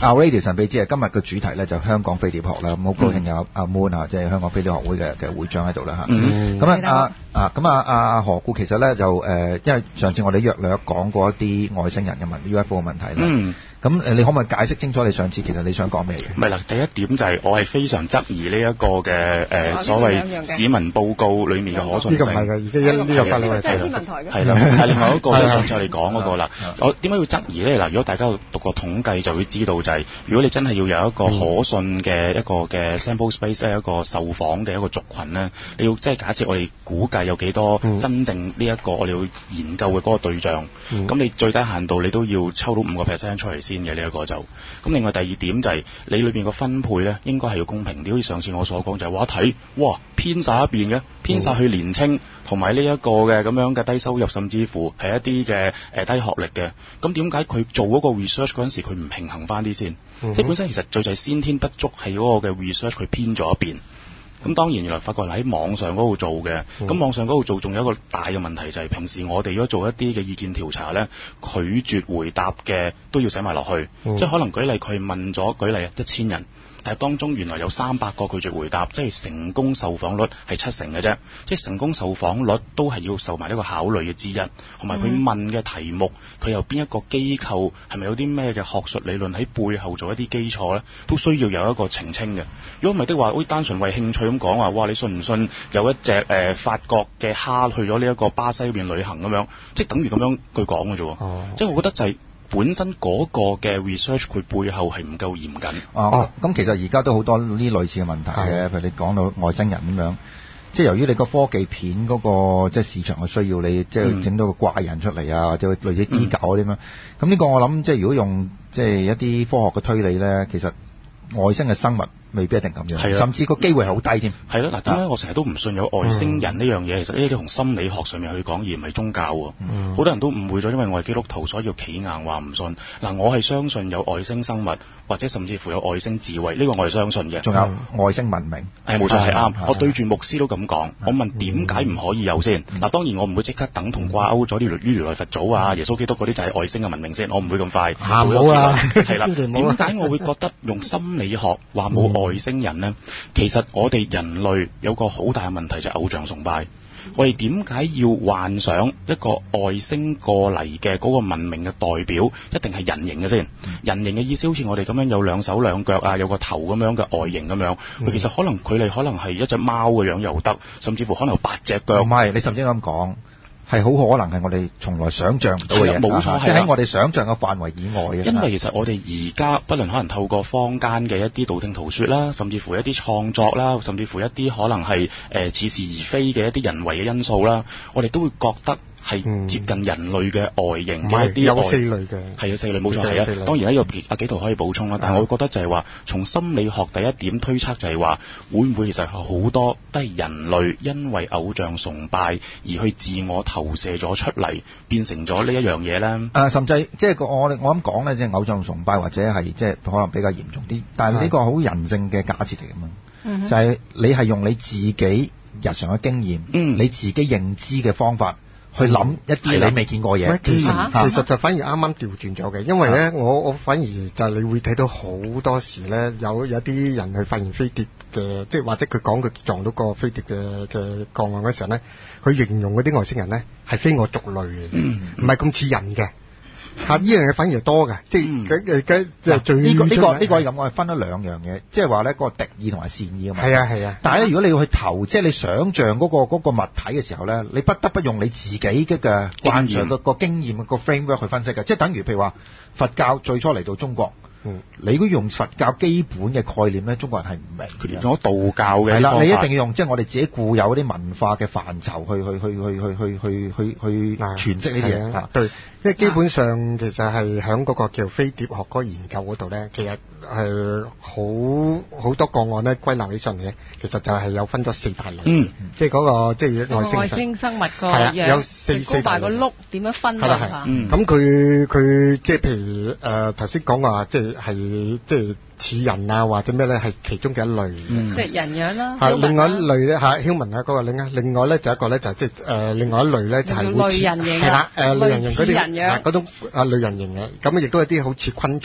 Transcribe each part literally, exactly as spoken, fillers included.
Our Radio 神秘之夜今日嘅主題咧就香港飛碟學啦，咁好高興有阿 Moon 啊，即係香港飛碟學會嘅嘅會長喺度啦嚇。咁啊啊啊咁啊啊何故其實咧就誒，因為上次我哋約略講過一啲外星人嘅問 U F O 嘅問題啦。嗯。咁誒，你可唔可以解釋清楚你上次其實你想講咩嘢？ 唔係啦，第一點就係我係非常質疑呢一個嘅誒所謂市民報告裡面嘅可信性。呢個唔係嘅，而家一呢個法律係天文台嘅。係啦，係另外一個咧，上次我哋講嗰個啦。我點解要質疑咧？嗱，如果大家讀過統計就會知道，就係如果你真係要有一個可信嘅一個嘅 sample space 咧，一個受訪嘅一個族群咧，你要即係假設我哋估計有幾多真正呢一個我哋要研究嘅嗰個對象，咁你最低限度你都要抽到五個 percent 出嚟先嘅呢一個就。咁另外第二點就係你裏邊個分配咧，應該係要公平啲。好似上次我所講就係話睇，哇偏晒一邊嘅，偏晒去年青同埋呢一個嘅咁樣嘅低收入，甚至乎係一啲嘅誒低學歷嘅。咁點解佢做嗰個 research 嗰陣時佢唔平衡翻啲先？嗯、即係本身其實最就係先天不足係嗰個嘅 research 佢偏咗一邊。咁當然原來發覺喺網上嗰度做嘅，咁、嗯、網上嗰度做仲有一個大嘅問題就係平時我哋如果做一啲嘅意見調查咧，拒絕回答嘅都要寫埋落去，嗯、即係可能舉例佢問咗舉例一千人。但係當中原來有三百個拒絕回答，即係成功受訪率係七成嘅啫，即係成功受訪率都係要受埋呢個考慮嘅之一，同埋佢問嘅題目，佢由邊一個機構，係咪有啲咩嘅學術理論喺背後做一啲基礎咧，都需要有一個澄清嘅。如果唔係的話，好單純為興趣咁講話，哇！你信唔信有一隻誒、呃、法國嘅蝦去咗呢一個巴西嗰邊旅行咁樣，即係等於咁樣佢講嘅啫。哦，即係我覺得就係、是。本身嗰個嘅 research 佢背後係唔夠嚴謹。 哦，咁其實而家都好多呢類似嘅問題嘅，譬如你講到外星人咁樣，即係由於你個科技片嗰、那個即係市場嘅需要，你即係整到個怪人出嚟啊，或者類似 D 九啲咁樣。咁呢個我諗即係如果用即係一啲科學嘅推理咧，其實外星嘅生物未必一定咁樣，甚至個機會係好低添。係咯，嗱，點解我成日都唔信有外星人呢樣嘢？嗯、其實呢啲同心理學上面去講，而唔係宗教喎。好、嗯、多人都誤會咗，因為我係基督徒，所以要企硬話唔信。嗱，我係相信有外星生物，或者甚至乎有外星智慧，呢、這個我係相信嘅。仲有外星文明，係冇錯係啱。我對住牧師都咁講，我問點解唔可以有先？嗱、嗯，當然我唔會即刻等同掛鈎咗啲於如來佛祖啊、耶穌基督嗰啲就係外星嘅文明先，我唔會咁快。嚇唔好啊！係啦，點解我會覺得用心理學話冇外星人呢？其實我哋人類有個好大嘅問題就係偶像崇拜。我哋點解要幻想一個外星過嚟嘅嗰個文明嘅代表一定係人形嘅先？嗯、人形嘅意思好似我哋咁樣有兩手兩腳啊，有個頭咁樣嘅外形咁樣。嗯、其實可能佢哋可能係一隻貓嘅樣又得，甚至乎可能有八隻腳。唔係，你甚至咁講。係好可能係我哋從來想像唔到嘅嘢，冇錯，即係喺我哋想像嘅範圍以外嘅。因為其實我哋而家不論可能透過坊間嘅一啲道聽途說啦，甚至乎一啲創作啦，甚至乎一啲可能係誒似是而非嘅一啲人為嘅因素啦，我哋都會覺得係接近人類嘅外形嘅一啲、嗯、有四類嘅，係有四類冇錯係啊。當然呢個阿紀陶可以補充啦，但係我會覺得就係話從心理學第一點推測就係話會唔會其實係好多都係人類因為偶像崇拜而去自我投射咗出嚟，變成咗呢一樣嘢咧？誒、呃，甚至即係我我我咁講咧，即係偶像崇拜或者係即係可能比較嚴重啲，但係呢個好人性嘅假設嚟㗎嘛，嗯、就係你係用你自己日常嘅經驗，嗯、你自己認知嘅方法。去諗一啲你未見過嘢， 其實、啊、其實就反而啱啱調轉咗嘅，因為咧、啊、我我反而就係你會睇到好多時咧有有啲人去發現飛碟嘅，即係或者佢講佢撞到個飛碟嘅嘅個案嗰時候咧，佢形容嗰啲外星人咧係非我族類嘅，唔係咁似人嘅。嚇！呢樣嘢反而係多嘅，即係嘅嘅即係最呢個呢個呢個咁，我係分咗兩樣嘢，即係話咧嗰個敵意同埋善意啊嘛。係啊係啊。但係咧，如果你要去投，即係你想像嗰個嗰個物體嘅時候咧，你不得不用你自己嘅嘅慣常個個經驗個 framework 去分析嘅，即係等於譬如話佛教最初嚟到中國。嗯，你如果用佛教基本嘅概念咧，中國人係唔明。佢用咗道教嘅係啦，你一定要用即係我哋自己固有嗰啲文化嘅範疇去去去去去去去去去詮釋呢啲嘢啊。對，因為基本上其實係喺嗰個叫飛碟學嗰個研究嗰度咧，其實係好好多個案咧歸納起上嚟咧，其實就係有分咗四大類。嗯，即係嗰個即係外星外星生物個樣，有四四大個碌點樣分啊？嗯，咁佢佢即係譬如誒頭先講話即係。係即係似人啊，或者咩咧？係其中嘅一類，嗯、即係人樣啦。係另外一類咧，嚇 human 啊嗰個另啊，另外咧就一個咧就即係誒另外一類咧就係類人形係啦，誒類人形嗰啲嗰種啊類人形嘅，咁亦都有啲好似昆蟲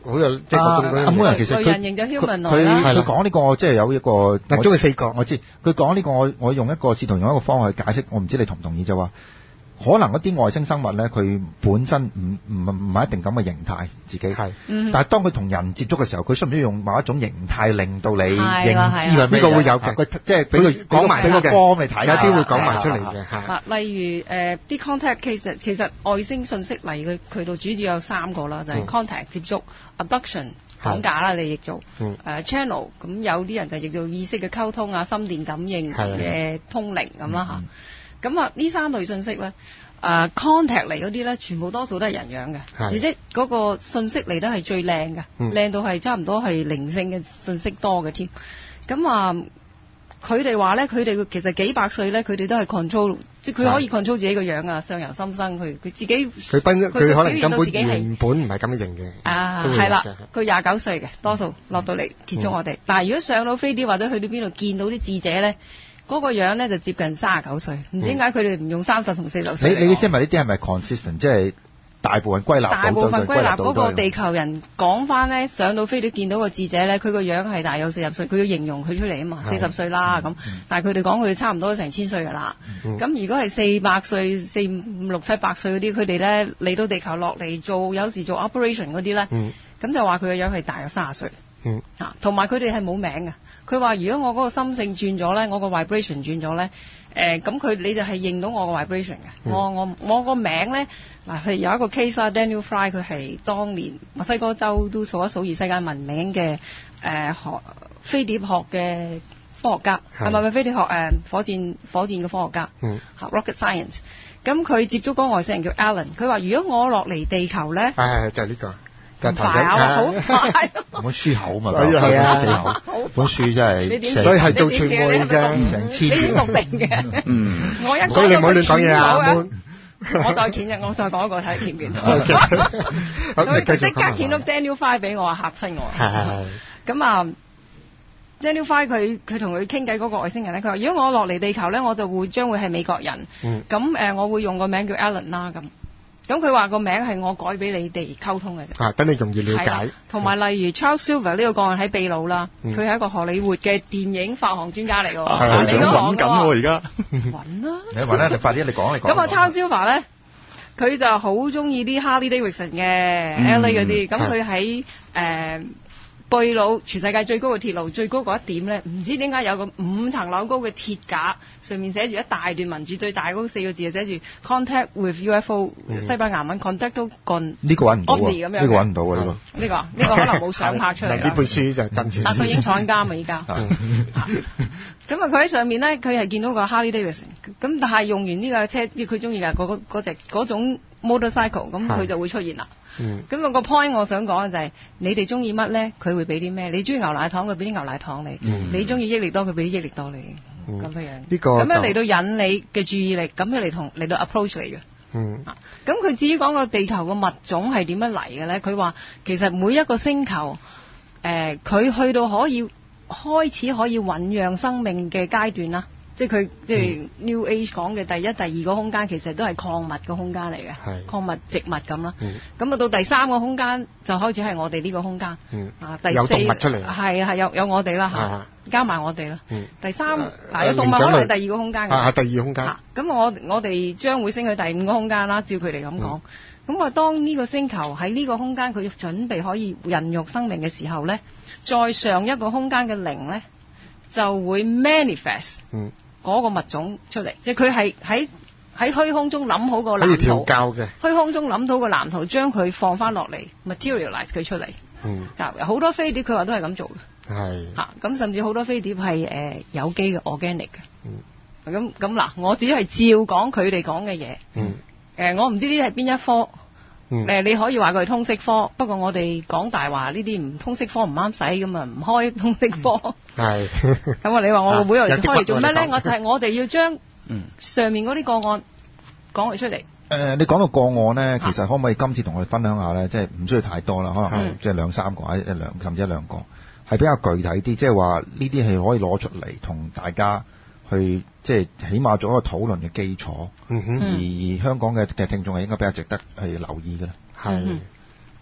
好有即係嗰種嗰阿妹其實佢佢佢講呢個即係有一個， 嗱，中嘅四個我知佢講呢個，我我用一個試圖用一個方法去解釋，我唔知你同唔同意就話。可能一啲外星生物咧，佢本身唔唔唔係一定咁嘅形態自己，係， 嗯、 但係當佢同人接觸嘅時候，佢需唔需要用某一種形態令到你認知佢？ 呢個會有嘅， 佢即係俾佢講埋俾個方你睇， 有啲會講埋出嚟嘅嚇。例如誒啲、呃、contact 其實其實外星信息嚟嘅渠道主要有三個啦，就係、是、contact、嗯、接觸 abduction 綁架啦，你譯做誒、嗯呃、channel， 咁有啲人就譯做意識嘅溝通啊、心電感應嘅通靈咁啦嚇。咁啊，呢三類信息咧，誒、呃、contact 嚟嗰啲咧，全部多數都係人樣嘅，而且嗰個信息嚟得係最靚嘅，靚、嗯、到係差唔多係靈性嘅信息多嘅添。咁啊，佢哋話咧，佢哋其實幾百歲咧，佢哋都係 control， 即係佢可以 control 自己個樣啊，相由心生，佢佢自己佢奔佢可能根本原本唔係咁嘅型嘅。啊， 係啦，佢廿九歲嘅，多數落到嚟結束我哋、嗯。但係如果上到飛碟或者去到邊度見到啲智者咧？嗰、那個樣咧就接近三十九歲，唔知點解佢哋唔用三十同四十歲。 你你意思係咪呢啲係咪 consistent， 即係大部分歸納到？ 大部分歸納嗰個地球人講翻咧，上到飛碟見到個智者咧，佢個樣係大約四十歲，佢要形容佢出嚟啊嘛，四十歲啦咁、嗯。但係佢哋講佢差唔多成千歲㗎啦。咁、嗯、如果係四百歲、四五六七百歲嗰啲，佢哋咧嚟到地球落嚟做，有時做 operation 嗰啲咧，咁、嗯、就話佢個樣係大約三十歲。嗯，啊，同埋佢哋係冇名嘅。佢話如果我嗰個心性轉咗咧，我個 vibration 轉咗咧，誒咁佢你就係認到我個 vibration 嘅、嗯。我我我個名咧嗱係有一個 case 啦 ，Daniel Fry 佢係當年墨西哥州都數一數二世界聞名嘅誒、呃、學飛碟學嘅科學家，係咪咪飛碟學誒、呃、火箭火箭嘅科學家？嗯，嚇 rocket science。咁佢接觸嗰個外星人叫 Alan，佢話如果我落嚟地球咧，係係就係、是、呢、這個。 咁快啊！好快， 本書厚嘛，係啊，本書真係， 所以係做傳媒嘅， 成千年讀定嘅。嗯，我一所以你唔好亂講嘢啊！ 我再見嘅，我再講一個睇見唔見到。佢即刻見到 Daniel Fry 俾我嚇親我。係咁啊 ，Daniel Fry 佢佢同佢傾偈嗰個外星人咧，佢話：如果我落嚟地球咧，我就會將會係美國人。嗯。咁誒，我會用個名叫 Alan 啦咁。咁佢話個名係我改俾你哋溝通嘅啫， 啊，等你容易了解。同埋例如 Charles Silver 呢個個案喺秘魯啦，佢、嗯、係一個荷里活嘅電影發行專家嚟㗎， 係你都揾緊喎而家。 揾啦！ 你揾啦，你快啲，你講你講。 咁啊 Charles Silver 咧，佢就好中意啲 Harley Davidson 嘅 L A 嗰啲，咁佢喺誒秘魯全世界最高嘅鐵路最高嗰一點咧，唔知點解有個五層樓高嘅鐵架，上面寫住一大段文字，最大嗰四個字就寫住 Contact with U F O、嗯、西班牙文 Contacto con 呢個揾唔到啊！呢、這個揾唔到啊！呢、 這個呢個呢個可能冇相拍出嚟。 呢本書就真錢。 但佢已經坐緊監啊！依家。咁啊，佢喺上面咧，佢係見到個 Harley Davidson，咁但係用完呢架車，佢中意嘅嗰嗰隻嗰種 motorcycle， 咁佢就會出現啦。嗯，咁、那個 point 我想講嘅就係、是，你哋中意乜咧？佢會俾啲咩？你中意牛奶糖，佢俾啲牛奶糖你；嗯、你中意益力多，佢俾啲益力多你。咁、嗯、樣樣，呢、這個咁樣嚟到引你嘅注意力，咁樣嚟同嚟到 approach 你嘅。嗯，咁佢至於講個地球嘅物種係點樣嚟嘅咧？佢話其實每一個星球，誒、呃，佢去到可以開始可以醞釀生命嘅階段啦。即係佢即係 New Age 講嘅第一、第二個空間，其實都係礦物嘅空間嚟嘅，礦物植物咁啦。咁、嗯、啊到第三個空間就開始係我哋呢個空間。嗯、啊，第四有動物出嚟。係啊係有有我哋啦嚇，加埋我哋啦。嗯、第三嗱、啊、有動物可能係第二個空間嘅。 啊，第二個空間。咁、啊、 我我哋將會升去第五個空間啦，照佢哋咁講。咁、嗯、我當呢個星球喺呢個空間佢準備可以孕育生命嘅時候咧，再上一個空間嘅靈咧就會 manifest。嗯。嗰、那個物種出嚟，即係佢係喺喺虛空中諗好個藍圖，可以調教嘅。虛空中諗到個藍圖，將佢放翻落嚟 materialize 佢出嚟。嗯，好多飛碟佢話都係咁做嘅。係嚇，咁、啊、甚至好多飛碟係誒、呃、有機嘅 organic 嘅。嗯，咁咁嗱，我只係照講佢哋講嘅嘢。嗯，誒、呃、我唔知呢啲係邊一科。嗯、呃，你可以話佢係通識科，不過我哋講大話呢啲唔通識科唔啱使咁啊，唔開通識科。係、嗯。咁啊，你話我會每日開嚟做咩咧？我就係我哋要將上面嗰啲個案講佢出嚟。誒、 呃，你講到個案咧，其實可唔可以今次同我哋分享下咧？即係唔需要太多啦，可能係即係兩三個，或者一兩甚至一兩個，係比較具體啲，即係話呢啲係可以攞出嚟同大家去即係起碼做一個討論嘅基礎，嗯哼，而而香港嘅嘅聽眾係應該比較值得去留意嘅啦。係、嗯，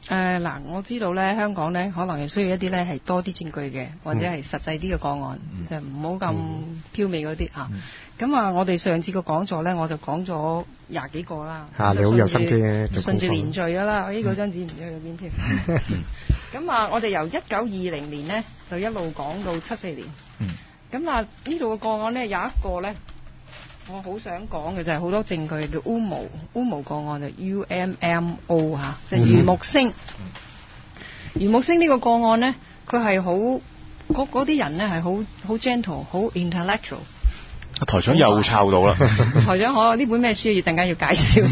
誒嗱、呃，我知道咧，香港咧可能係需要一啲咧係多啲證據嘅，或者係實際啲嘅個案，嗯、就唔好咁飄美嗰啲嚇。咁、嗯、啊，我哋上次個講座咧，我就講咗廿幾個啦。嚇、啊，你好有心機嘅，順住連序噶啦，呢嗰張紙唔知去咗邊添。咁啊，我哋由一九二零年咧就一路講到七四年。咁、嗯、啊，呢度嘅個案咧有一個咧。我好想講嘅就係好多證據叫烏毛烏毛個案就 U M M O 嚇，就余木星。余木星呢個個案呢，佢係好嗰啲人呢係好好 gentle， 好 intellectual。 台長又抄到啦！ 台長，我呢本咩書要陣間要介紹。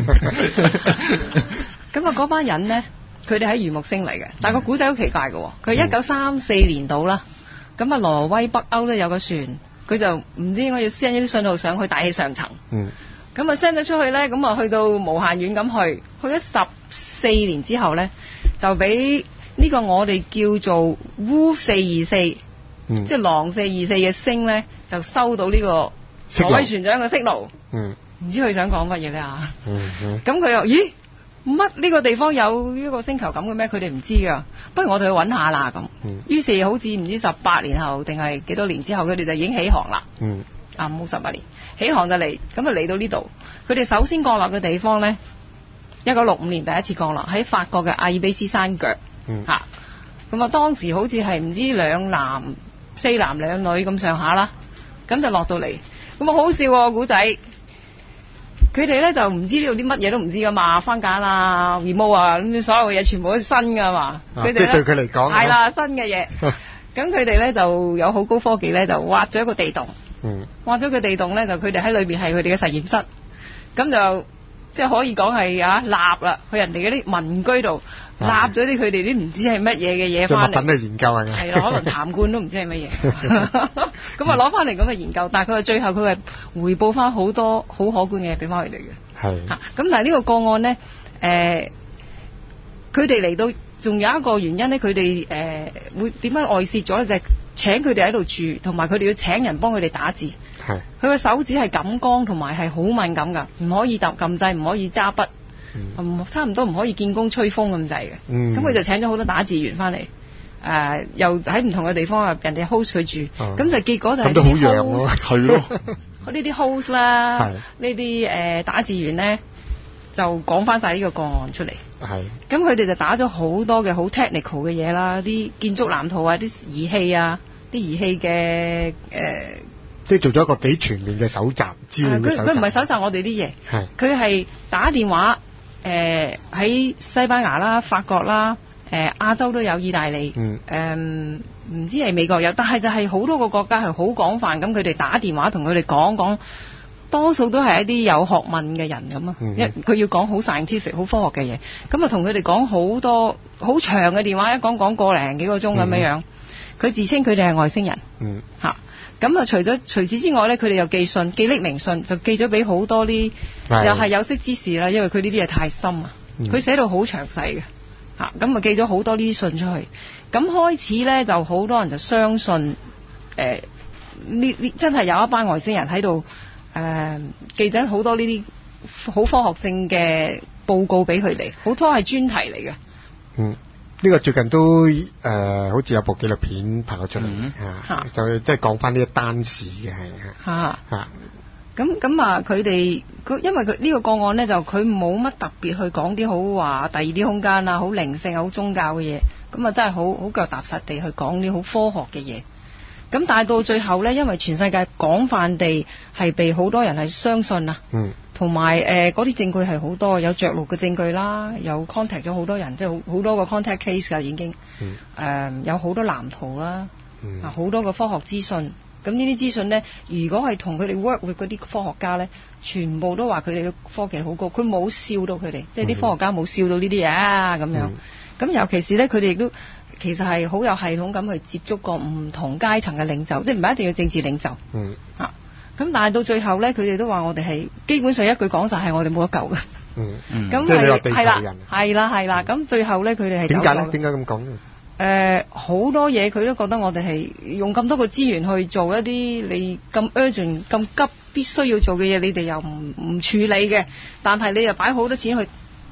咁啊，嗰班人呢，佢哋喺余木星嚟嘅，但係個古仔好奇怪嘅，佢一九三四年到啦。咁啊，挪威北歐都有個船。佢就唔知應該要 send 一啲信號上去大氣上層，咁啊 send 咗出去咧，咁啊去到無限遠咁去，去咗十四年之後咧，就俾呢個我哋叫做 W 四二四，即係狼四二四嘅星咧，就收到呢個挪威船長嘅息怒，唔知佢想講乜嘢咧嚇？咁佢又咦？乜呢個地方有呢個星球咁嘅咩？佢哋唔知噶，不如我哋去揾下啦咁。嗯、於是好似唔知十八年後定係幾多年之後，佢哋就已經起航啦。嗯、啊冇十八年，起航就嚟，咁啊嚟到呢度。佢哋首先降落嘅地方呢，一九六五年第一次降落喺法國嘅阿爾卑斯山腳。嚇、嗯，咁啊當時好似係唔知兩男四男兩女咁上下啦，咁就落到嚟。咁啊好笑喎古仔。佢哋咧就唔知呢度啲乜嘢都唔知噶嘛，翻架啊、remote 啊，咁所有嘅嘢全部都係新噶嘛。佢哋咧對佢嚟講係啦，新嘅嘢。咁佢哋咧就有好高科技咧，就挖咗一個地洞。嗯。挖咗個地洞咧，就佢哋喺裏邊係佢哋嘅實驗室。咁就即係可以講係啊，立啦，去人哋嗰啲民居度立咗啲佢哋啲唔知係乜嘢嘅嘢翻嚟。物品去研究係係啦，可能痰罐都唔知係乜嘢。咁啊攞翻嚟咁嘅研究，但係佢係最後佢係回報翻好多好可觀嘅嘢俾翻佢哋嘅。係。嚇！咁但係呢個個案咧，誒，佢哋嚟到仲有一個原因咧，佢哋誒會點樣外泄咗咧？就係請佢哋喺度住，同埋佢哋要請人幫佢哋打字。係。佢個手指係感光同埋係好敏感㗎，唔可以撳撳掣，唔可以揸筆，嗯、差唔多唔可以見工吹風咁滯嘅。咁佢、嗯、就請咗好多打字員翻嚟，誒、呃、又喺唔同嘅地方啊，人哋 host 佢住，咁、嗯、就結果就係啲 host 係咯，呢啲 host 啦，呢啲誒打字員咧就講翻晒呢個個案出嚟。係。咁佢哋就打咗好多嘅好 technical 嘅嘢啦，啲建築藍圖啊，啲儀器啊，啲儀器嘅誒。呃即係做咗一個幾全面嘅搜集資料嘅搜集。佢佢唔係搜集我哋啲嘢，係佢係打電話誒喺、呃、西班牙啦、法國啦、誒、呃、亞洲都有，意大利，誒唔、嗯呃、知係美國有，但係就係好多個國家係好廣泛咁，佢哋打電話同佢哋講講，多數都係一啲有學問嘅人咁啊，一佢、嗯、要講好 scientific 好科學嘅嘢，咁啊同佢哋講好多好長嘅電話，一講講個零幾個鐘咁樣樣，佢、嗯、自稱佢哋係外星人，嗯嚇。咁啊，除咗除此之外咧，佢哋又寄信，寄匿名信，就寄咗俾好多啲，又係有識之士啦。因為佢呢啲嘢太深啊，佢寫到好詳細嘅嚇，咁啊寄咗好多呢啲信出去。咁開始咧，就好多人就相信誒呢呢真係有一班外星人喺度誒寄緊好多呢啲好科學性嘅報告俾佢哋，好多係專題嚟嘅。嗯。 呢個最近都誒、呃，好似有部紀錄片拍咗出嚟嚇、嗯啊，就即係講翻呢一單事嘅係嚇嚇。 咁咁啊，佢哋佢因為佢呢個個案咧，就佢冇乜特別去講啲好話第二啲空間啊，好靈性、好宗教嘅嘢。咁啊，真係好好腳踏實地去講啲好科學嘅嘢。咁但係到最後咧，因為全世界廣泛地係被好多人係相信啊。嗯。同埋誒嗰啲證據係好多，有着陸嘅證據啦，有 contact 咗好多人，即係好好多個 contact case 㗎已經。嗯。呃、有好多藍圖啦，嗯、啊好多個科學資訊。咁呢啲資訊咧，如果係同佢哋 work with 嗰啲科學家咧，全部都話佢哋嘅科技好高，佢冇笑到佢哋，即係啲科學家冇笑到呢啲嘢啊咁樣。咁、嗯、尤其是咧，佢哋亦都其實係好有系統咁去接觸過唔同階層嘅領袖，即係唔係一定要政治領袖。嗯。啊。咁但係到最後咧，佢哋都話我哋係基本上一句講晒係我哋冇得救嘅。嗯嗯。咁係係啦，係啦係啦。咁最後咧，佢哋係點解咧？點解咁講咧？ 誒，好多嘢佢都覺得我哋係用咁多個資源去做一啲你咁 urgent、咁急必須要做嘅嘢，你哋又唔唔處理嘅。但係你又擺好多錢去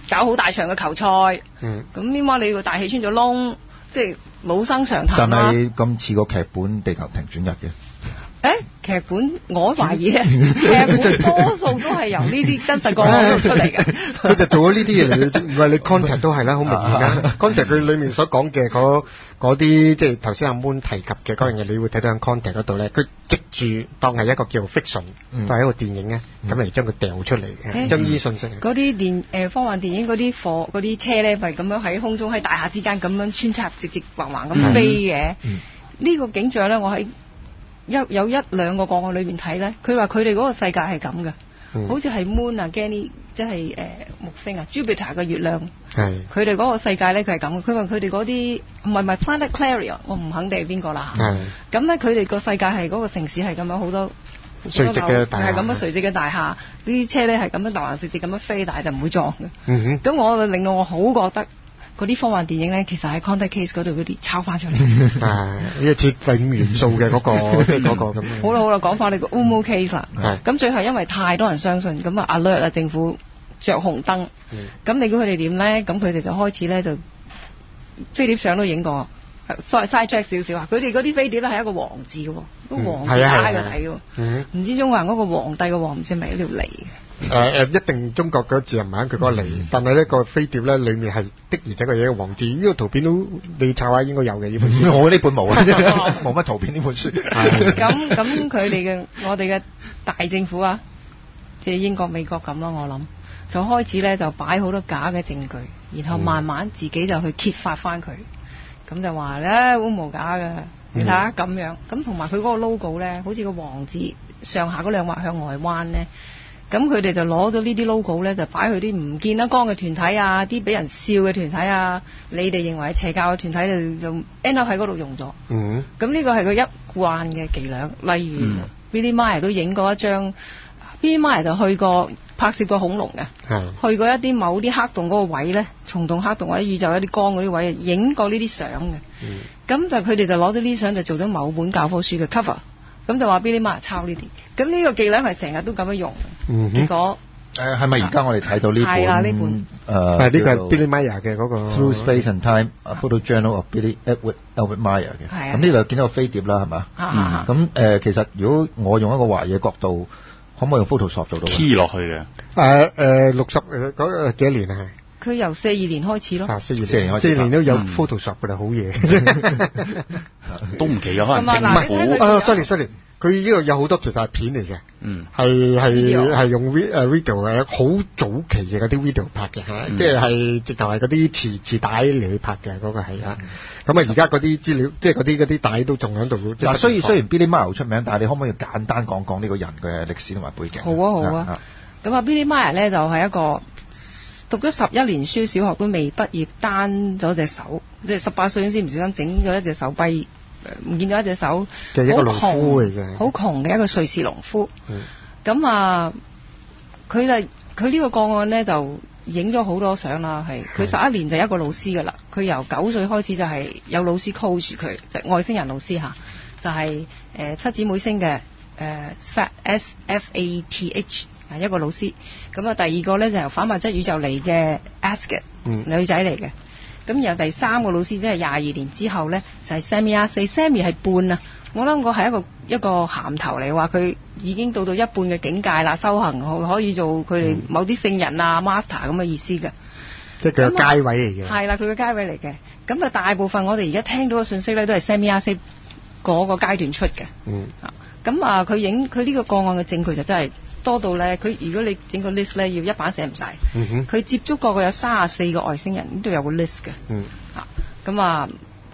搞好大場嘅球賽。嗯。咁點解你個大氣穿咗窿，即係老生常談啦。 但係今次個劇本《地球停轉日》嘅。 誒劇本我懷疑咧，劇本多數都係由呢啲真實個案出嚟嘅。 佢就做咗呢啲嘢嚟，唔係你 contact 都係啦，好明顯㗎。contact 佢裡面所講嘅嗰嗰啲，即係頭先阿 Moon 提及嘅嗰樣嘢，你會睇到喺 contact 嗰度咧，佢藉住當係一個叫 fiction，當係一個電影咧，咁嚟將佢掉出嚟嘅，將呢啲信息。 嗰啲電誒科幻電影嗰啲火嗰啲車咧，咪咁樣喺空中喺大廈之間咁樣穿插，直直橫橫咁飛嘅。呢個景象咧，我喺一有一兩個個案裏面睇咧，佢話佢哋嗰個世界係咁嘅，嗯、好似係 Moon 啊 Ganny 即係誒木星啊 Jupiter 嘅月亮，係佢哋嗰個世界咧，佢係咁嘅。佢話佢哋嗰啲唔係唔係 Planet Clarion， 我唔肯定係邊個啦。咁咧佢哋個世界係嗰個城市係咁樣好多垂直嘅大廈， 係咁樣垂直嘅大廈，呢啲車咧係咁樣橫橫直直咁樣飛，但係就唔會撞嘅。咁、嗯、我令到我好覺得。嗰啲科幻電影咧，其實喺 Contact Case 嗰度嗰啲抄翻出嚟。啊， 呢個設備五元素嘅嗰、嗰個，即係嗰個咁。 好啦好啦，講翻你個 Umo Case 啦。咁最後因為太多人相信，咁啊 alert 啊政府着紅燈。咁、嗯、你估佢哋點咧？咁佢哋就開始咧就飛碟相都影過。side side track 少少啊！佢哋嗰啲飛碟咧係一個王字嘅，個王字加喺個底嘅。唔知中國人嗰個皇帝嘅王唔知係咪一條脷？ 誒誒，一定中國嗰字唔係佢嗰個脷，但係呢個飛碟咧裡面係的而且確有一個王字。呢個圖片都你查下應該有嘅呢本書。 我呢本冇啊，冇乜圖片呢本書。 咁咁佢哋嘅我哋嘅大政府啊，即係英國美國咁咯，我諗就開始咧就擺好多假嘅證據，然後慢慢自己就去揭發翻佢。咁就話咧好無假嘅，你睇下咁樣。咁同埋佢嗰個 logo 咧，好似個王字上下嗰兩畫向外彎咧。咁佢哋就攞咗呢啲 logo 咧，就擺去啲唔見得光嘅團體啊，啲俾人笑嘅團體啊，你哋認為係邪教嘅團體就就 end up 喺嗰度用咗。嗯。咁呢個係佢一貫嘅伎倆。例如、嗯、Billy Meier 都影過一張 Billy Meier 就去過拍攝過恐龍嘅，去過一啲某啲黑洞嗰個位咧，蟲洞黑洞或者宇宙一啲光嗰啲位，影過呢啲相嘅。嗯。咁就佢哋就攞咗呢啲相就做咗某本教科書嘅 cover。咁就話 Billy Meier 抄呢啲，咁呢個伎倆係成日都咁樣用。嗯、結果誒係咪而家我哋睇到呢本？係啦，呢本誒係呢個係 Billy Meier 嘅嗰個 Through Space and Time A Photo Journal of Billy Edward Edward Meier 嘅。係啊。咁呢度見到個飛碟啦，係嘛？咁誒、呃、其實如果我用一個懷疑嘅角度，可唔可以用 Photoshop 做到 key 落去嘅？ 誒誒六十誒嗰個幾多年啊？ 佢由四二年開始咯。 啊，四二年開始，四二年都有 Photoshop 嘅啦，好嘢。 都唔奇嘅，可能政府。 啊 ，sorry sorry。佢呢個有好多其實係片嚟嘅，嗯，係係係用 video 誒 video 嘅好早期嘅嗰啲 video 拍嘅嚇，嗯、即係係直頭係嗰啲磁磁帶嚟去拍嘅嗰、嗰個係啊。咁啊而家嗰啲資料，即係嗰啲嗰啲帶都仲喺度。 嗱，雖然雖然 Billy Meier 出名，但係你可唔可以簡單講講呢個人嘅歷史同埋背景？ 好啊好啊。咁啊 Billy Meier 咧就係一個讀咗十一年書，小學都未畢業，單咗隻手，即係十八歲先唔小心整咗一隻手跛。唔見咗一隻手， 就係一個農夫嚟嘅， 好窮嘅一個瑞士農夫。咁、嗯、啊，佢就佢呢個個案咧就影咗好多相啦。係佢十一年就一個老師噶啦。佢由九歲開始就係有老師 coach 佢，就係、外星人老師嚇，就係、是、誒、呃、七姊妹星嘅誒、呃、S F A T H 啊一個老師。咁啊第二個咧就由反物質宇宙嚟嘅 Asgard、嗯、女仔嚟嘅。咁然後第三個老師即係廿二年之後咧，就係、是、Sammy 係半啊！我諗過係一個一個銜頭嚟，話佢已經到到一半嘅境界啦，修行可可以做佢哋某啲聖人啊、嗯、master 咁嘅意思嘅。 即係佢個階位嚟嘅。係啦， 佢個階位嚟嘅。咁啊，大部分我哋而家聽到嘅信息咧，都係 Sammy 嗰個階段出嘅。嗯。咁啊，佢影佢呢個個案嘅證據就真係多到咧，佢如果你整個 list 咧，要一版寫唔晒。嗯哼。佢接觸過嘅有三十四個外星人，都有個 list 嘅。嗯。啊，咁啊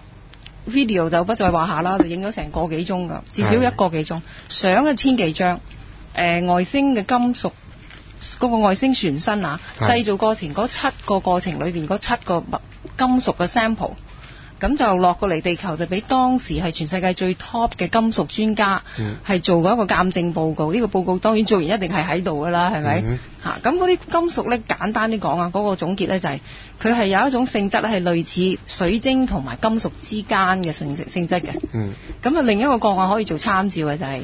，video 就不在話下啦，就影咗成個幾鐘噶，至少一個幾鐘。相一千幾張，誒、呃，外星嘅金屬，嗰、那個外星船身啊，製造過程嗰七個過程裏邊嗰七個金屬嘅 sample。咁就落過嚟地球，就俾當時係全世界最 top 嘅金屬專家係、嗯、做過一個鑑證報告。呢、這個報告當然做完一定係喺度噶啦，係咪？嚇、嗯！咁嗰啲金屬咧，簡單啲講啊，嗰、那個總結咧就係佢係有一種性質咧，係類似水晶同埋金屬之間嘅性性質嘅。嗯。咁啊，另一個個案可以做參照嘅就係、是、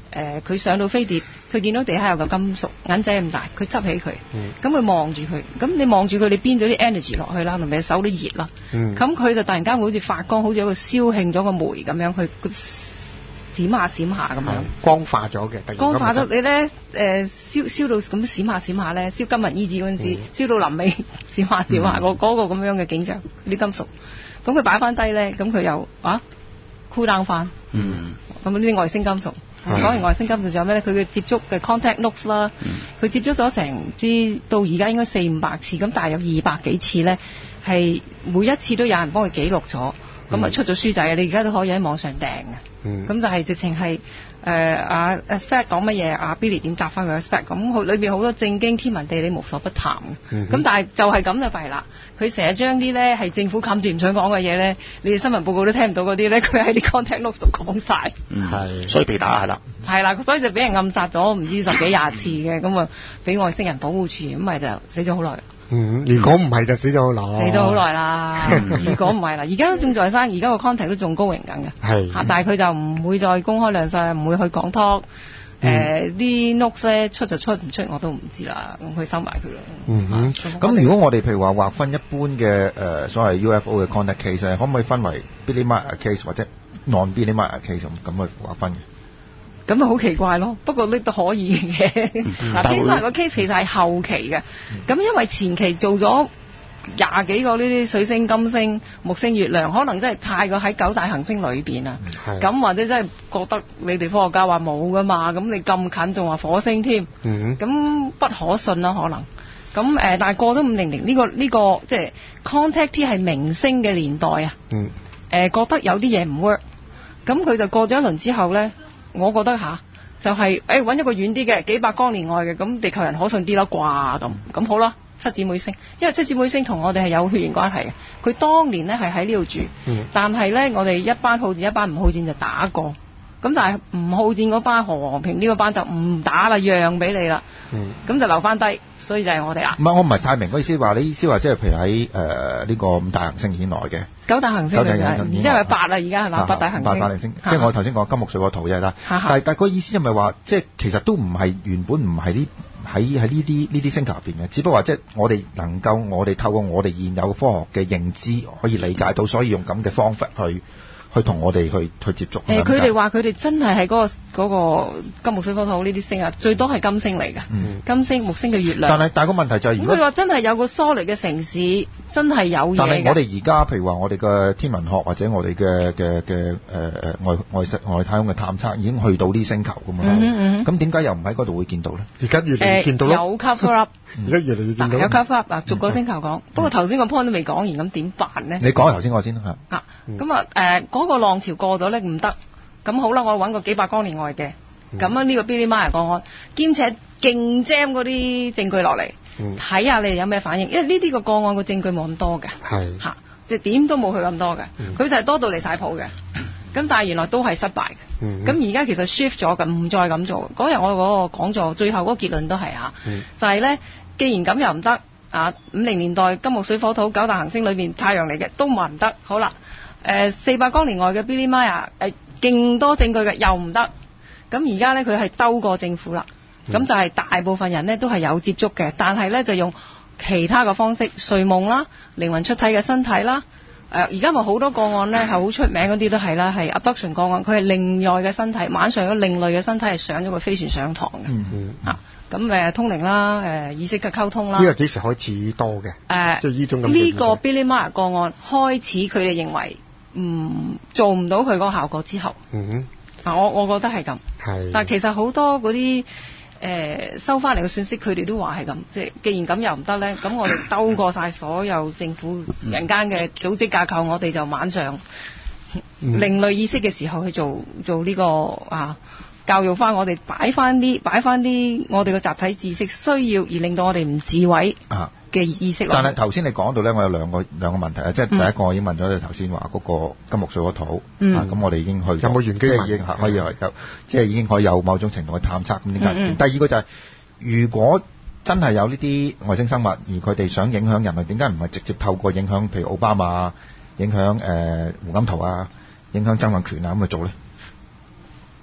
誒佢上到飛碟，佢見到地下有個金屬銀仔咁大，佢執起佢，咁佢望住佢，咁你望住佢，你編咗啲 energy 落去啦，同埋手都熱啦，咁佢、嗯、就突然間好似發光，好似一個燒興咗個煤咁樣，佢閃下閃下咁樣， 光化咗嘅， 光化咗你咧誒燒燒到咁閃下閃下咧，燒金銀衣紙嗰陣時，燒、嗯、到臨尾閃下閃下，個嗰個咁樣嘅景象，啲金屬，咁佢擺翻低咧，咁佢又啊 cool down 翻，咁呢啲外星金屬。講完外星金屬仲有咩咧？佢嘅接觸嘅 contact lux 啦，佢、嗯、接觸咗成支到而家應該四五百次，咁大約二百幾次咧，係每一次都有人幫佢記錄咗，咁、嗯、啊出咗書仔，你而家都可以喺網上訂嘅，咁、嗯、就係直情係誒阿 Aspect 講乜嘢，阿 Billy 點答翻佢 Aspect， 咁佢裏邊好多正經天文地理無所不談嘅，咁、嗯、但係就係咁就弊啦，佢成日將啲咧係政府冚住唔想講嘅嘢咧，你哋新聞報告都聽唔到嗰啲咧，佢喺啲 contact lux 度講晒，係、 嗯，所以被打係啦， 係啦，所以就俾人暗殺咗唔知十幾廿次嘅，咁啊俾外星人保護住，咁咪就死咗好耐。 嗯，如果唔係就死咗好耐， 死咗好耐啦。如果唔係啦，而家都仲在生，而家個 contact 都仲高榮緊嘅。係，嚇，但係佢就唔會再公開亮相，唔會去講 talk。誒，啲 notes 咧出就出，唔出我都唔知啦。咁佢收埋佢啦。 嗯哼。咁如果我哋譬如話劃分一般嘅誒所謂 U F O 嘅 contact case 可唔可以分為 Billy Meier case 或者 non Billy Meier case 咁咁去劃分嘅？ 咁啊好奇怪咯，不過呢都可以嘅。嗱，Billy Meier個 case 其實係後期嘅，咁、嗯、因為前期做咗廿幾個呢啲水星、金星、木星、月亮，可能真係太過喺九大行星裏邊啊。咁或者真係覺得你哋科學家話冇噶嘛，咁你咁近仲話火星添，咁、嗯、不可信啦可能。咁誒、呃，但係過咗五零零呢個呢、呢個即係 contactee 係明星嘅年代啊。誒、嗯呃，覺得有啲嘢唔 work，咁佢就過咗一輪之後咧。我覺得吓、啊，就係誒揾一個遠啲嘅幾百光年外嘅，咁地球人可信啲啦啩咁，咁好啦，七姊妹星，因為七姊妹星同我哋係有血緣關係嘅，佢當年咧係喺呢度住，嗯、但係咧我哋一班好戰一班唔好戰就打過，咁但係唔好戰嗰班何和平呢個班就唔打啦，讓俾你啦，咁、嗯、就留翻低，所以就係我哋啦。唔係我唔係太明嗰意思話，你意思話即係譬如喺誒呢個五大行星以內嘅。九大行星嚟嘅，即係八啦，而家係嘛？八大行星，八大行星，即係我頭先講金木水火土啫啦。但係但係個意思係咪話，即係其實都唔係原本唔係呢喺喺呢啲呢啲星球入邊嘅，只不過話即係我哋能夠我哋透過我哋現有科學嘅認知可以理解到，所以用咁嘅方法去去同我哋去去接觸。誒，佢哋話佢哋真係喺嗰個嗰個金木水火土呢啲星啊，最多係金星嚟嘅，金星、木星嘅月亮。但係但係個問題就係，如果佢話真係有個 solid 嘅城市，真係有嘢嘅。但係我哋而家譬如話我哋嘅天文學或者我哋嘅嘅嘅誒誒外外外太空嘅探測已經去到啲星球㗎嘛，咁點解又唔喺嗰度會見到咧？而家越嚟越見到咯。有 cover up，而家越嚟越見到。有 cover up 啊，逐個星球講。不過頭先個 point 都未講完，咁點辦咧？你講頭先我先啦。啊，咁啊誒嗰個浪潮過咗咧唔得，咁好啦，我揾個幾百光年外嘅，咁啊呢個 Billy Meier 個案，兼且勁 jam 嗰啲證據落嚟，睇下你哋有咩反應，因為呢啲個個案個證據冇咁多嘅，係嚇，即係點都冇佢咁多嘅，佢、嗯、就係多到離晒譜嘅，咁、嗯、但係原來都係失敗嘅，咁而家其實 shift 咗嘅，唔再咁做。嗰日我嗰個講座最後嗰個結論都係嚇、嗯，就係、是、咧，既然咁又唔得，啊五零年代金木水火土九大行星裏邊太陽嚟嘅都話唔得，好啦。誒四百光年外嘅 Billy Meier 誒勁多證據嘅又唔得，咁而家咧佢係兜過政府啦，咁、嗯、就係大部分人咧都係有接觸嘅，但係咧就用其他嘅方式，睡夢啦、靈魂出體嘅身體啦，誒而家咪好多個案咧係好出名嗰啲都係啦，係 abduction 個案，佢係另外嘅身體，晚上有另類嘅身體係上咗個飛船上堂嘅，嗯嗯啊咁誒通靈啦，誒意識嘅溝通啦，呢個幾時開始多嘅？誒即係呢種咁呢個 Billy Meier 個案開始佢哋認為。唔、嗯、做唔到佢嗰個效果之後，嗯哼，我我覺得係咁，係，但係其實好多嗰啲誒收翻嚟嘅信息，佢哋都話係咁，即係既然咁又唔得咧，咁我哋兜過晒所有政府人間嘅組織架構，我哋就晚上、嗯、另類意識嘅時候去做做呢、這個啊教育翻我哋，擺翻啲擺翻啲我哋嘅集體知識需要而令到我哋唔自毀啊。嘅意識，但係頭先你講到咧，我有兩個兩個問題啊，即係第一個我已經問咗你頭先話嗰個金木水火土，嗯、啊咁我哋已經去有冇原機問？即係已經可以有，即係已經可以有某種程度嘅探測咁點解？第二個就係、是、如果真係有呢啲外星生物，而佢哋想影響人類，點解唔係直接透過影響，譬如奧巴馬、影響誒胡錦濤啊、影響曾蔭權啊咁去做咧？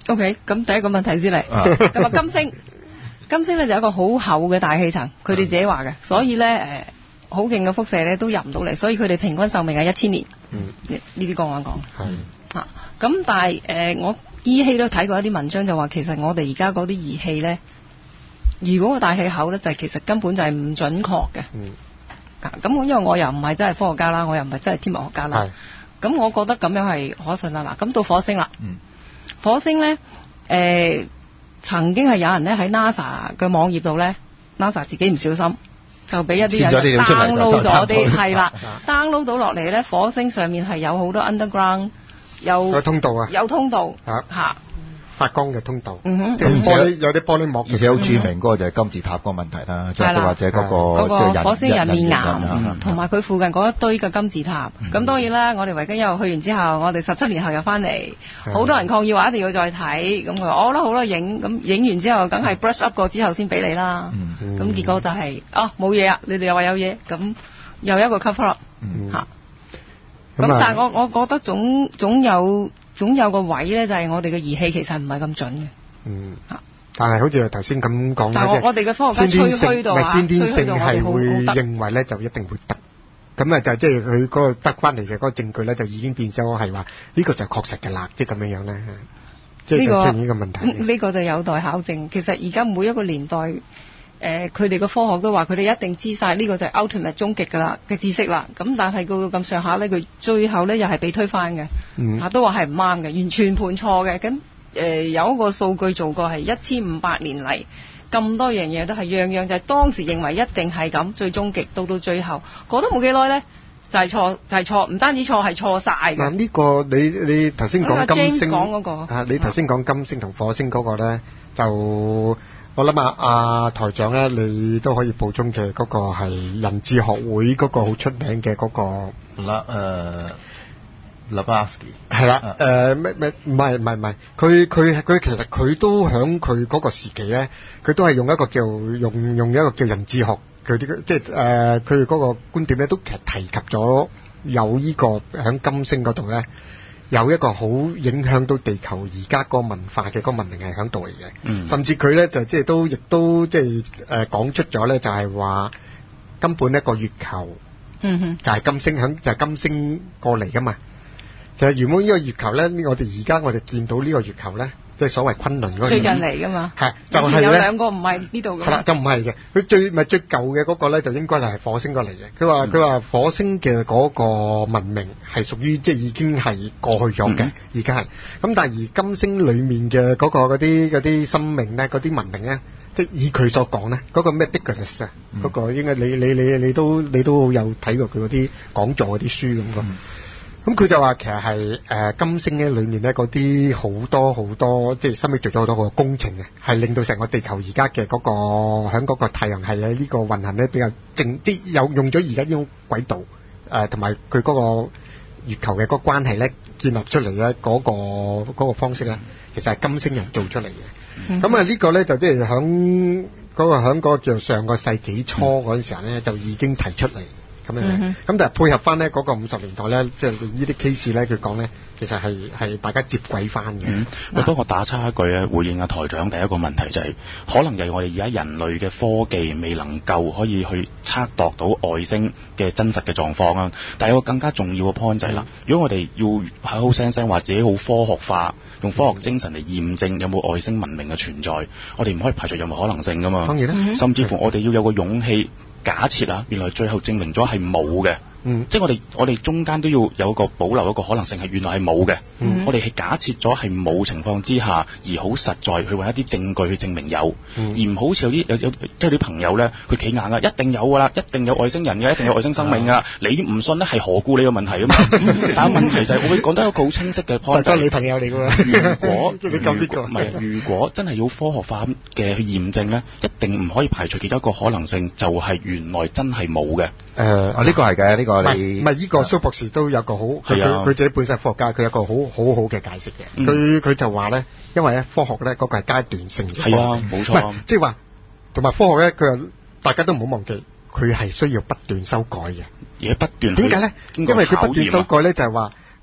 OK， 咁第一個問題先嚟。咁啊金星，金星咧就有一個好厚嘅大氣層，佢哋自己話嘅，所以咧誒好勁嘅輻射咧都入唔到嚟，所以佢哋平均壽命係一千年。嗯，呢啲個案講。係。嚇，咁但係誒、呃、我依稀都睇過一啲文章就話，其實我哋而家嗰啲儀器咧，如果個大氣口咧就係、其實根本就係唔準確嘅。嗯。咁因為我又唔係真係科學家啦，我又唔係真係天文學家啦。咁我覺得咁樣係可信啦。嗱，咁到火星啦。嗯。火星咧，誒、呃、曾經係有人咧喺 NASA 嘅網頁度咧 ，NASA 自己唔小心就俾一啲人 download 咗啲，係啦，download 到落嚟咧，火星上面係有好多 underground 有有通道啊， 有通道嚇。 嚇發光嘅通道， 嗯哼， 玻璃有啲玻璃膜， 而且好著名嗰個就係金字塔嗰個問題啦，即係或者嗰個嗰個火星人面岩，同埋佢附近嗰一堆嘅金字塔。咁當然啦，我哋維根又去完之後，我哋十七年後又翻嚟，好多人抗議話一定要再睇。咁佢話我覺得好啦，影咁影完之後，梗係 brush up 過之後先俾你啦。咁結果就係啊冇嘢啊，你哋又話有嘢，咁又一個 cover up 嚇。咁但係我我覺得總總有。總有個位咧，就係我哋嘅儀器其實唔係咁準嘅。嗯。嚇！ 但係好似頭先咁講， 但係我哋嘅科學家吹噓到啊， 先天性係會認為咧就一定會得。咁啊就即係佢嗰個得翻嚟嘅嗰個證據咧，就已經變咗係話呢個就確實嘅啦，即係咁樣樣咧。即係出現呢個問題。呢、這個這個就有待考證。其實而家每一個年代。誒佢哋嘅科學都話佢哋一定知晒呢、這個就係 ultimate 終極㗎啦嘅知識啦，咁但係到咁上下咧，佢最後咧又係被推翻嘅，嗯、啊都話係唔啱嘅，完全判錯嘅。咁誒、呃、有一個數據做過係一千五百年嚟咁多樣嘢都係樣樣就係當時認為一定係咁最終極，到到最後過得冇幾耐咧就係、是、錯就係、是、錯，唔單止錯係錯晒嘅。嗱呢個你你頭先講金星講嗰、那個啊，你頭先講金星同火星嗰個咧就。我諗啊，阿台長咧，你都可以補充嘅嗰個係人智學會嗰個好出名嘅嗰個啦，誒 Blavatsky 係啦，誒咩咩唔係唔係唔係，佢佢佢其實佢都響佢嗰個時期咧，佢都係用一個叫用用一個叫人智學佢啲即係誒佢嗰個觀點咧，都其實提及咗有呢個響金星嗰度咧。有一個好影響到地球而家個文化嘅個文明係響度嚟嘅，嗯、甚至佢咧就即係都亦都即係誒講出咗咧，就係話根本一個月球，嗯哼，就係金星響就係、是、金星過嚟噶嘛。其實原本呢個月球咧，我哋而家我哋見到呢個月球咧。即係所謂昆侖嗰個， 最近嚟噶嘛？ 係就係、是、咧， 有兩個唔係呢度嘅。係啦， 就唔係嘅。佢最咪最舊嘅嗰個咧，就應該係火星過嚟嘅。佢話佢話火星嘅嗰個文明係屬於即係已經係過去咗嘅，而家係。咁但係而金星裡面嘅嗰、那個嗰啲嗰啲生命咧，嗰啲文明咧，即係以佢所講咧，嗰、那個咩 Digoras 啊，嗰個應該你你你你都你都有睇過佢嗰啲講座嗰啲書咁個。嗯咁佢就話其實係誒、呃、金星咧裏面咧嗰啲好多好多即係深尾做咗好多個工程嘅，係令到成個地球而家嘅嗰個喺嗰個太陽系喺呢個運行咧比較正，即係有用咗而家呢種軌道誒同埋佢嗰個月球嘅嗰個關係咧建立出嚟咧嗰個嗰、嗰個方式咧，其實係金星人做出嚟嘅。咁啊、嗯、呢個咧就即係響嗰個響嗰個叫上個世紀初嗰陣時候咧、嗯、就已經提出嚟。咁樣，咁、嗯、但係配合翻咧嗰個五十年代咧，即係呢啲 case 咧，佢講咧，其實係係大家接軌翻嘅。嗯， 喂，不過打岔一句咧，回應阿台長第一個問題就係、是，可能係我哋而家人類嘅科技未能夠可以去測度到外星嘅真實嘅狀況啊。但係有個更加重要嘅 point 就係、是、啦，嗯、如果我哋要好好聲聲話自己好科學化，用科學精神嚟驗證有冇外星文明嘅存在，我哋唔可以排除任何可能性噶嘛。當然啦，嗯、甚至乎我哋要有個勇氣。假設啊，原來最後證明咗係冇嘅，嗯，即係我哋我哋中間都要有一個保留一個可能性係原來係冇嘅，嗯，我哋係假設咗係冇情況之下，而好實在去揾一啲證據去證明有，嗯、而唔好似有啲有有即係啲朋友咧，佢企硬啊，一定有㗎啦，一定有外星人嘅，一定有外星生命㗎，啊、你唔信咧係何故你個問題啊嘛？但係問題就係、是、我會講得一個好清晰嘅 point，就係你朋友嚟㗎嘛。如果你咁呢個唔係，如果真係要科學化嘅去驗證咧，一定唔可以排除其中一個可能性，就係原來真係冇嘅。誒， 啊呢個係嘅，呢個你唔係呢個蘇博士都有個好，佢佢自己本身科學家，佢有個好好好嘅解釋嘅。佢佢就話咧，因為咧科學咧嗰個係階段性嘅， 係啊，冇錯。 即係話同埋科學咧，佢大家都唔好忘記，佢係需要不斷修改嘅， 而不斷點解咧？因為佢不斷修改咧，就係話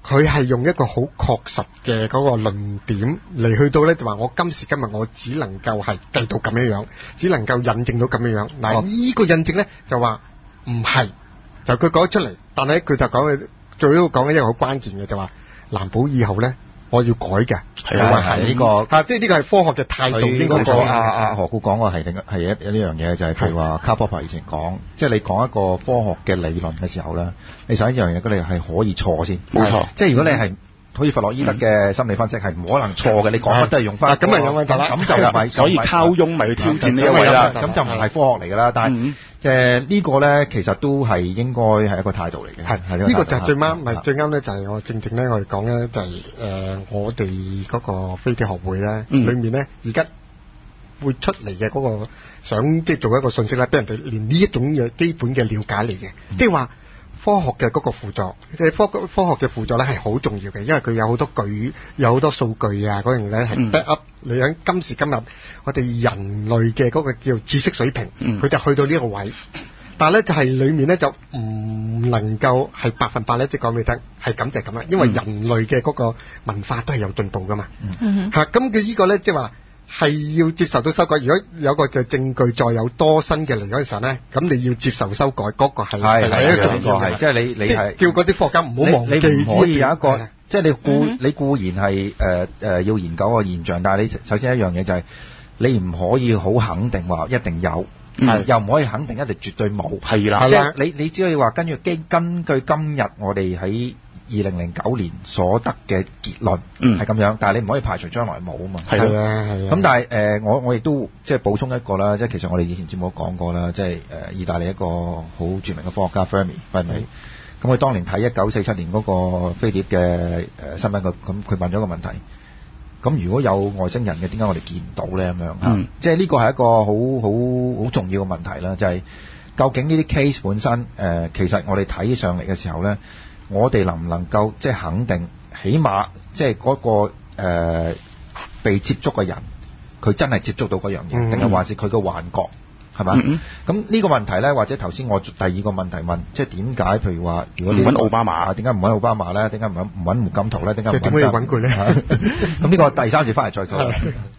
佢係用一個好確實嘅嗰個論點嚟去到咧，就話我今時今日我只能夠係計到咁樣樣，只能夠印證到咁樣樣。嗱，呢個印證咧就話唔係，就佢講出嚟，但係佢就講嘅最尾講嘅一個好關鍵嘅就話藍寶以後咧。我要改嘅， 係啊，係呢個嚇，即係呢個係科學嘅態度。應該個阿阿何故講嘅係係一一呢樣嘢，就係譬如話卡波帕以前講，即係你講一個科學嘅理論嘅時候咧，你首先一樣嘢，佢哋係可以錯先， 冇錯。 即係如果你係好似弗洛伊德嘅心理分析係唔可能錯嘅，你講乜都係用翻。 咁咪有問題啦。 咁就唔係， 所以溝庸咪去挑戰呢一位啦。 咁就唔係科學嚟㗎啦。但係即係呢個咧，其實都係應該係一個態度嚟嘅。 係呢個就係最啱，咪最啱咧就係我正正咧，我哋講咧就係誒我哋嗰個飛碟學會咧，裡面咧而家會出嚟嘅嗰個想即係做一個信息咧，俾人哋連呢一種嘅基本嘅了解嚟嘅，即係話。科學嘅嗰個輔助，即係科科學嘅輔助咧係好重要嘅，因為佢有好多據，有好多數據啊，嗰樣咧係 back up 你喺今時今日我哋人類嘅嗰個叫知識水平，佢、嗯、就去到呢個位，但係咧就係、是、裡面咧就唔能夠係百分百咧，即係講俾你聽係咁就係咁啦，因為人類嘅嗰個文化都係有進步噶嘛，嚇咁嘅呢個咧即係話。係要接受到修改，如果有個嘅證據再有多新嘅嚟嗰陣時候咧，咁你要接受修改，嗰、那個係係係一個重要嘅，即係你你係叫嗰啲科學家唔好忘記， 你唔可以有一個，即係你固、嗯、你固然係誒誒要研究個現象，但係你首先一樣嘢就係、是、你唔可以好肯定話一定有，嗯、又唔可以肯定一定絕對冇，係啦，即係你你只可以話根據基根據今日我哋喺二零零九年所得嘅結論係咁樣，但係你唔可以排除將來冇啊嘛。係啊係啊。咁但係誒、呃，我我亦都即係補充一個啦，即係其實我哋以前節目講過啦，即係誒、呃、意大利一個好著名嘅科學家 Fermi，係咪？咁佢當年睇一九四七年嗰個飛碟嘅誒、呃、新聞，咁佢問咗個問題：咁如果有外星人嘅，點解我哋見唔到咧？咁樣、嗯、即係呢個係一個好好好重要嘅問題啦，就係、是、究竟呢啲 case 本身誒、呃，其實我哋睇上嚟嘅時候咧。我哋能唔能夠即係肯定，起碼即係嗰個、呃、被接觸嘅人，佢真係接觸到嗰樣嘢，定係還是佢嘅幻覺，係嘛？咁呢、嗯、個問題咧，或者頭先我第二個問題問，即係點解？譬如話，如果你揾奧巴馬，點解唔揾奧巴馬咧？點解唔揾唔揾胡錦濤咧？點解唔點解要揾佢咧？咁呢個第三節翻嚟再講。